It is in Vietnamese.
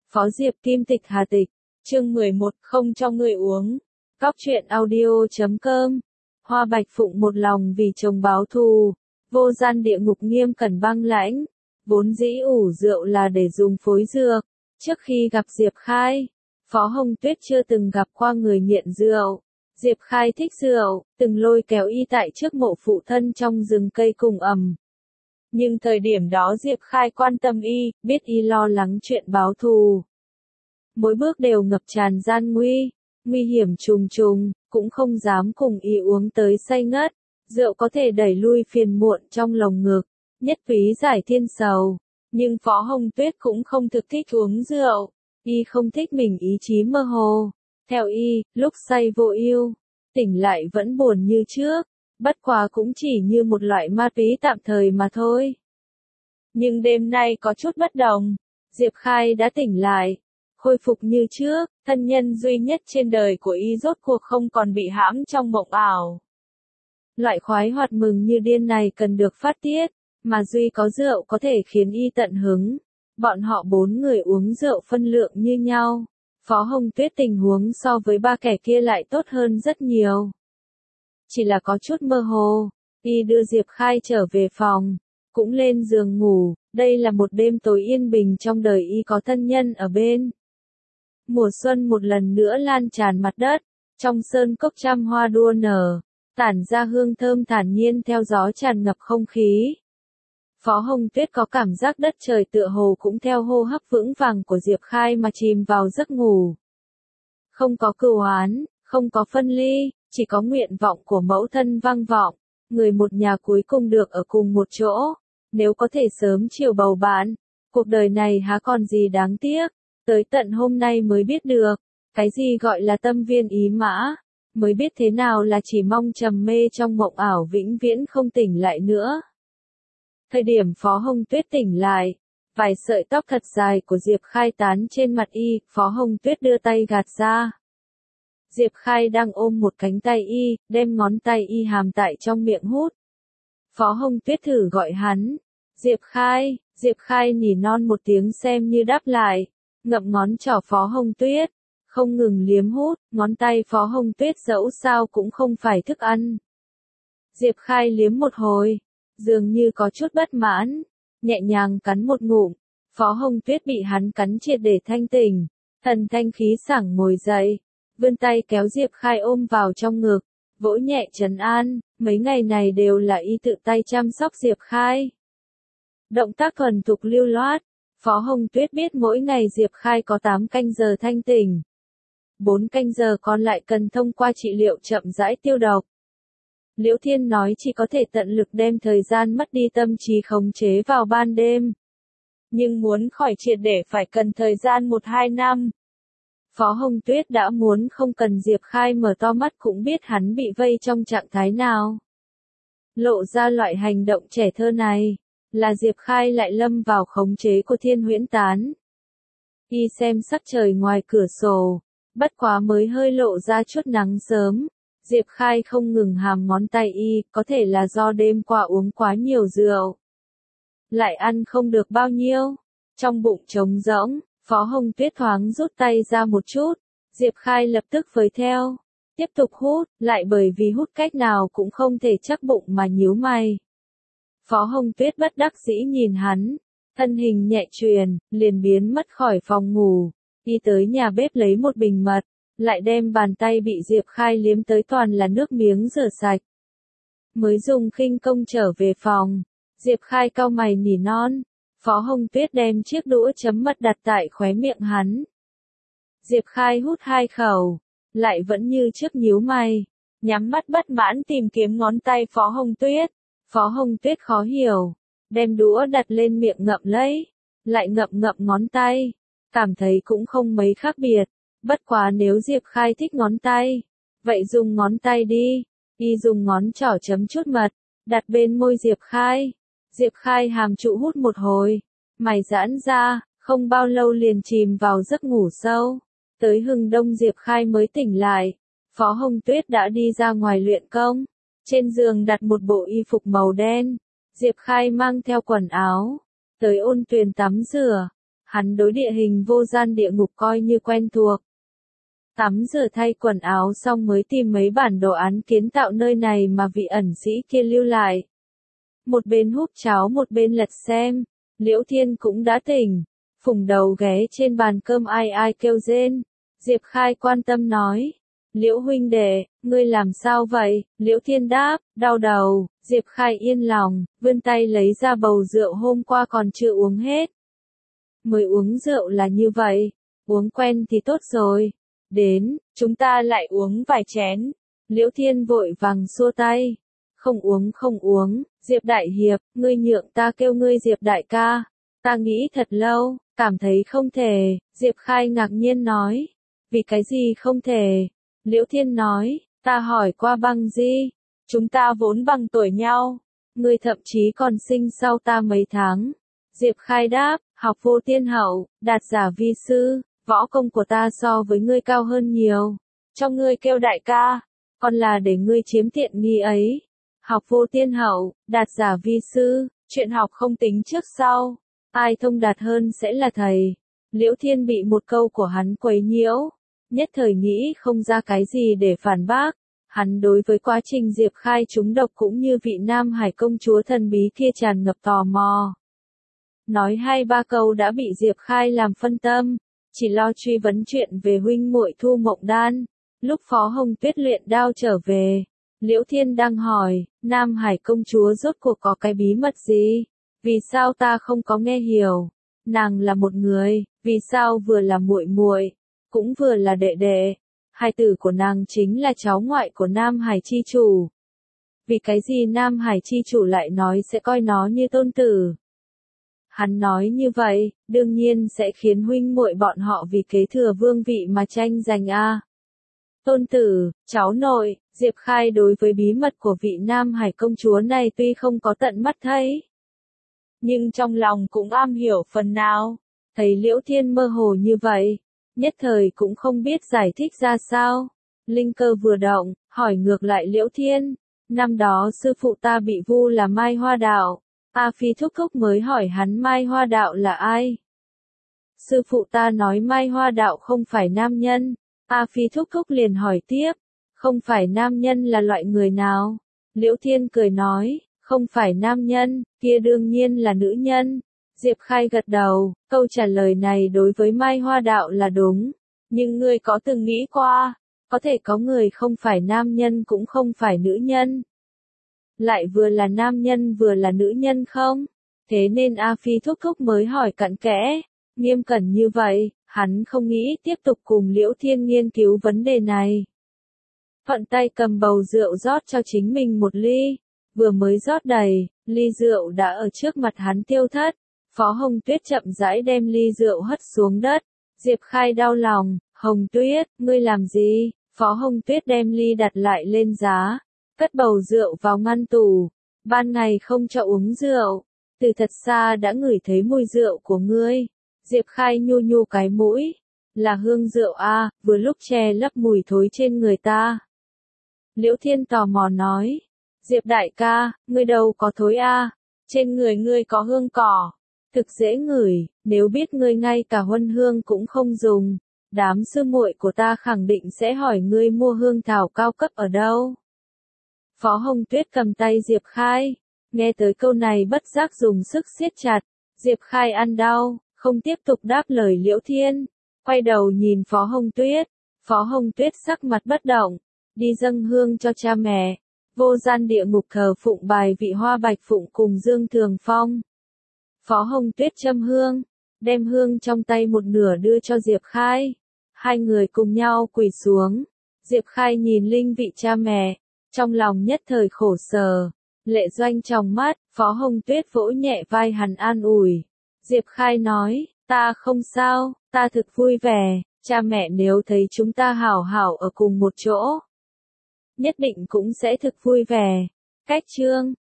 Phó Diệp Kim Tịch Hà Tịch, chương 11, không cho người uống. Cóc truyện audio.com. Hoa Bạch Phụng một lòng vì chồng báo thù, vô gian địa ngục nghiêm cẩn băng lãnh. Vốn dĩ ủ rượu là để dùng phối dược. Trước khi gặp Diệp Khai, Phó Hồng Tuyết chưa từng gặp qua người nghiện rượu. Diệp Khai thích rượu, từng lôi kéo y tại trước mộ phụ thân trong rừng cây cùng ầm. Nhưng thời điểm đó Diệp Khai quan tâm y, biết y lo lắng chuyện báo thù. Mỗi bước đều ngập tràn gian nguy hiểm trùng trùng, cũng không dám cùng y uống tới say ngất. Rượu có thể đẩy lui phiền muộn trong lồng ngực, nhất túy giải thiên sầu. Nhưng Phó Hồng Tuyết cũng không thực thích uống rượu, y không thích mình ý chí mơ hồ. Theo y, lúc say vô ưu, tỉnh lại vẫn buồn như trước, bất quá cũng chỉ như một loại ma túy tạm thời mà thôi. Nhưng đêm nay có chút bất đồng, Diệp Khai đã tỉnh lại, khôi phục như trước, thân nhân duy nhất trên đời của y rốt cuộc không còn bị hãm trong mộng ảo. Loại khoái hoạt mừng như điên này cần được phát tiết, mà duy có rượu có thể khiến y tận hứng. Bọn họ 4 người uống rượu phân lượng như nhau. Phó Hồng Tuyết tình huống so với 3 kẻ kia lại tốt hơn rất nhiều. Chỉ là có chút mơ hồ, y đưa Diệp Khai trở về phòng, cũng lên giường ngủ. Đây là một đêm tối yên bình trong đời y có thân nhân ở bên. Mùa xuân một lần nữa lan tràn mặt đất, trong sơn cốc trăm hoa đua nở, tản ra hương thơm thản nhiên theo gió tràn ngập không khí. Phó Hồng Tuyết có cảm giác đất trời tựa hồ cũng theo hô hấp vững vàng của Diệp Khai mà chìm vào giấc ngủ. Không có cừu oán, không có phân ly, chỉ có nguyện vọng của mẫu thân vang vọng, người một nhà cuối cùng được ở cùng một chỗ. Nếu có thể sớm chiều bầu bạn, cuộc đời này há còn gì đáng tiếc. Tới tận hôm nay mới biết được, cái gì gọi là tâm viên ý mã, mới biết thế nào là chỉ mong trầm mê trong mộng ảo vĩnh viễn không tỉnh lại nữa. Thời điểm Phó Hồng Tuyết tỉnh lại, vài sợi tóc thật dài của Diệp Khai tán trên mặt y, Phó Hồng Tuyết đưa tay gạt ra. Diệp Khai đang ôm một cánh tay y, đem ngón tay y hàm tại trong miệng hút. Phó Hồng Tuyết thử gọi hắn, Diệp Khai nỉ non một tiếng xem như đáp lại, ngậm ngón trỏ Phó Hồng Tuyết, không ngừng liếm hút, ngón tay Phó Hồng Tuyết dẫu sao cũng không phải thức ăn. Diệp Khai liếm một hồi, dường như có chút bất mãn, nhẹ nhàng cắn một ngụm, Phó Hồng Tuyết bị hắn cắn triệt để thanh tỉnh, thần thanh khí sảng ngồi dậy, vươn tay kéo Diệp Khai ôm vào trong ngực, vỗ nhẹ trấn an, mấy ngày này đều là y tự tay chăm sóc Diệp Khai. Động tác thuần thục lưu loát, Phó Hồng Tuyết biết mỗi ngày Diệp Khai có 8 canh giờ thanh tỉnh. 4 canh giờ còn lại cần thông qua trị liệu chậm rãi tiêu độc. Liễu Thiên nói chỉ có thể tận lực đem thời gian mất đi tâm trí khống chế vào ban đêm. Nhưng muốn khỏi triệt để phải cần thời gian 1-2 năm. Phó Hồng Tuyết đã muốn không cần Diệp Khai mở to mắt cũng biết hắn bị vây trong trạng thái nào. Lộ ra loại hành động trẻ thơ này, là Diệp Khai lại lâm vào khống chế của Thiên Huyễn Tán. Y xem sắc trời ngoài cửa sổ, bất quá mới hơi lộ ra chút nắng sớm. Diệp Khai không ngừng hàm ngón tay y, có thể là do đêm qua uống quá nhiều rượu. Lại ăn không được bao nhiêu. Trong bụng trống rỗng, Phó Hồng Tuyết thoáng rút tay ra một chút. Diệp Khai lập tức với theo. Tiếp tục hút, lại bởi vì hút cách nào cũng không thể chắc bụng mà nhíu mày. Phó Hồng Tuyết bất đắc dĩ nhìn hắn. Thân hình nhẹ chuyền, liền biến mất khỏi phòng ngủ. Đi tới nhà bếp lấy một bình mật. Lại đem bàn tay bị Diệp Khai liếm tới toàn là nước miếng rửa sạch. Mới dùng khinh công trở về phòng, Diệp Khai cau mày nỉ non, Phó Hồng Tuyết đem chiếc đũa chấm mật đặt tại khóe miệng hắn. Diệp Khai hút 2 khẩu, lại vẫn như trước nhíu mày, nhắm mắt bất mãn tìm kiếm ngón tay Phó Hồng Tuyết. Phó Hồng Tuyết khó hiểu, đem đũa đặt lên miệng ngậm lấy, lại ngậm ngón tay, cảm thấy cũng không mấy khác biệt. Bất quá nếu Diệp Khai thích ngón tay, vậy dùng ngón tay đi. Y dùng ngón trỏ chấm chút mật, đặt bên môi Diệp Khai. Diệp Khai hàm trụ hút một hồi, mày giãn ra, không bao lâu liền chìm vào giấc ngủ sâu. Tới hừng đông Diệp Khai mới tỉnh lại, Phó Hồng Tuyết đã đi ra ngoài luyện công. Trên giường đặt một bộ y phục màu đen, Diệp Khai mang theo quần áo, tới ôn tuyền tắm rửa. Hắn đối địa hình vô gian địa ngục coi như quen thuộc. Tắm rửa thay quần áo xong mới tìm mấy bản đồ án kiến tạo nơi này mà vị ẩn sĩ kia lưu lại. Một bên húp cháo một bên lật xem, Liễu Thiên cũng đã tỉnh, phủng đầu ghé trên bàn cơm ai ai kêu rên. Diệp Khai quan tâm nói, Liễu huynh đệ, ngươi làm sao vậy? Liễu Thiên đáp, đau đầu. Diệp Khai yên lòng, vươn tay lấy ra bầu rượu hôm qua còn chưa uống hết. Mới uống rượu là như vậy, uống quen thì tốt rồi. Đến, chúng ta lại uống vài chén. Liễu Thiên vội vàng xua tay. Không uống, Diệp Đại Hiệp, ngươi nhượng ta kêu ngươi Diệp Đại ca. Ta nghĩ thật lâu, cảm thấy không thể. Diệp Khai ngạc nhiên nói. Vì cái gì không thể? Liễu Thiên nói, ta hỏi qua Băng Di, chúng ta vốn bằng tuổi nhau, ngươi thậm chí còn sinh sau ta mấy tháng. Diệp Khai đáp, học vô tiên hậu, đạt giả vi sư, võ công của ta so với ngươi cao hơn nhiều, cho ngươi kêu đại ca, còn là để ngươi chiếm tiện nghi ấy. Học vô tiên hậu, đạt giả vi sư, chuyện học không tính trước sau, ai thông đạt hơn sẽ là thầy. Liễu Thiên bị một câu của hắn quấy nhiễu, nhất thời nghĩ không ra cái gì để phản bác. Hắn đối với quá trình Diệp Khai trúng độc cũng như vị Nam Hải công chúa thần bí kia tràn ngập tò mò. Nói 2-3 câu đã bị Diệp Khai làm phân tâm, chỉ lo truy vấn chuyện về huynh muội Thu Mộng Đan. Lúc Phó Hồng Tuyết luyện đao trở về, Liễu Thiên đang hỏi, Nam Hải công chúa rốt cuộc có cái bí mật gì? Vì sao ta không có nghe hiểu? Nàng là một người, vì sao vừa là muội muội, cũng vừa là đệ đệ? Hai tử của nàng chính là cháu ngoại của Nam Hải chi chủ. Vì cái gì Nam Hải chi chủ lại nói sẽ coi nó như tôn tử? Hắn nói như vậy, đương nhiên sẽ khiến huynh muội bọn họ vì kế thừa vương vị mà tranh giành a. Tôn tử, cháu nội, Diệp Khai đối với bí mật của vị Nam Hải công chúa này tuy không có tận mắt thấy, nhưng trong lòng cũng am hiểu phần nào. Thấy Liễu Thiên mơ hồ như vậy, nhất thời cũng không biết giải thích ra sao. Linh cơ vừa động, hỏi ngược lại Liễu Thiên, năm đó sư phụ ta bị vu là Mai Hoa Đạo. A Phi thúc thúc mới hỏi hắn Mai Hoa Đạo là ai. Sư phụ ta nói Mai Hoa Đạo không phải nam nhân. A Phi thúc thúc liền hỏi tiếp, không phải nam nhân là loại người nào? Liễu Thiên cười nói, không phải nam nhân, kia đương nhiên là nữ nhân. Diệp Khai gật đầu, câu trả lời này đối với Mai Hoa Đạo là đúng. Nhưng ngươi có từng nghĩ qua, có thể có người không phải nam nhân cũng không phải nữ nhân, lại vừa là nam nhân vừa là nữ nhân không? Thế nên A Phi thúc thúc mới hỏi cặn kẽ, nghiêm cẩn như vậy, hắn không nghĩ tiếp tục cùng Liễu Thiên nghiên cứu vấn đề này. Thuận tay cầm bầu rượu rót cho chính mình một ly, vừa mới rót đầy, ly rượu đã ở trước mặt hắn tiêu thất. Phó Hồng Tuyết chậm rãi đem ly rượu hất xuống đất. Diệp Khai đau lòng, Hồng Tuyết, ngươi làm gì? Phó Hồng Tuyết đem ly đặt lại lên giá, cất bầu rượu vào ngăn tủ. Ban ngày không cho uống rượu, từ thật xa đã ngửi thấy mùi rượu của ngươi. Diệp Khai nhu nhu cái mũi, là hương rượu a, vừa lúc che lấp mùi thối trên người ta. Liễu Thiên tò mò nói, Diệp đại ca, ngươi đâu có thối a, trên người ngươi có hương cỏ, thực dễ ngửi, nếu biết ngươi ngay cả huân hương cũng không dùng, đám sư muội của ta khẳng định sẽ hỏi ngươi mua hương thảo cao cấp ở đâu. Phó Hồng Tuyết cầm tay Diệp Khai, nghe tới câu này bất giác dùng sức siết chặt. Diệp Khai ăn đau, không tiếp tục đáp lời Liễu Thiên, quay đầu nhìn Phó Hồng Tuyết. Phó Hồng Tuyết sắc mặt bất động, đi dâng hương cho cha mẹ. Vô gian địa ngục thờ phụng bài vị Hoa Bạch Phụng cùng Dương Thường Phong. Phó Hồng Tuyết châm hương, đem hương trong tay một nửa đưa cho Diệp Khai. Hai người cùng nhau quỳ xuống. Diệp Khai nhìn linh vị cha mẹ, trong lòng nhất thời khổ sở, lệ doanh trong mắt. Phó Hồng Tuyết vỗ nhẹ vai hắn an ủi. Diệp Khai nói, ta không sao, ta thực vui vẻ, cha mẹ nếu thấy chúng ta hảo hảo ở cùng một chỗ, nhất định cũng sẽ thực vui vẻ. Cách chương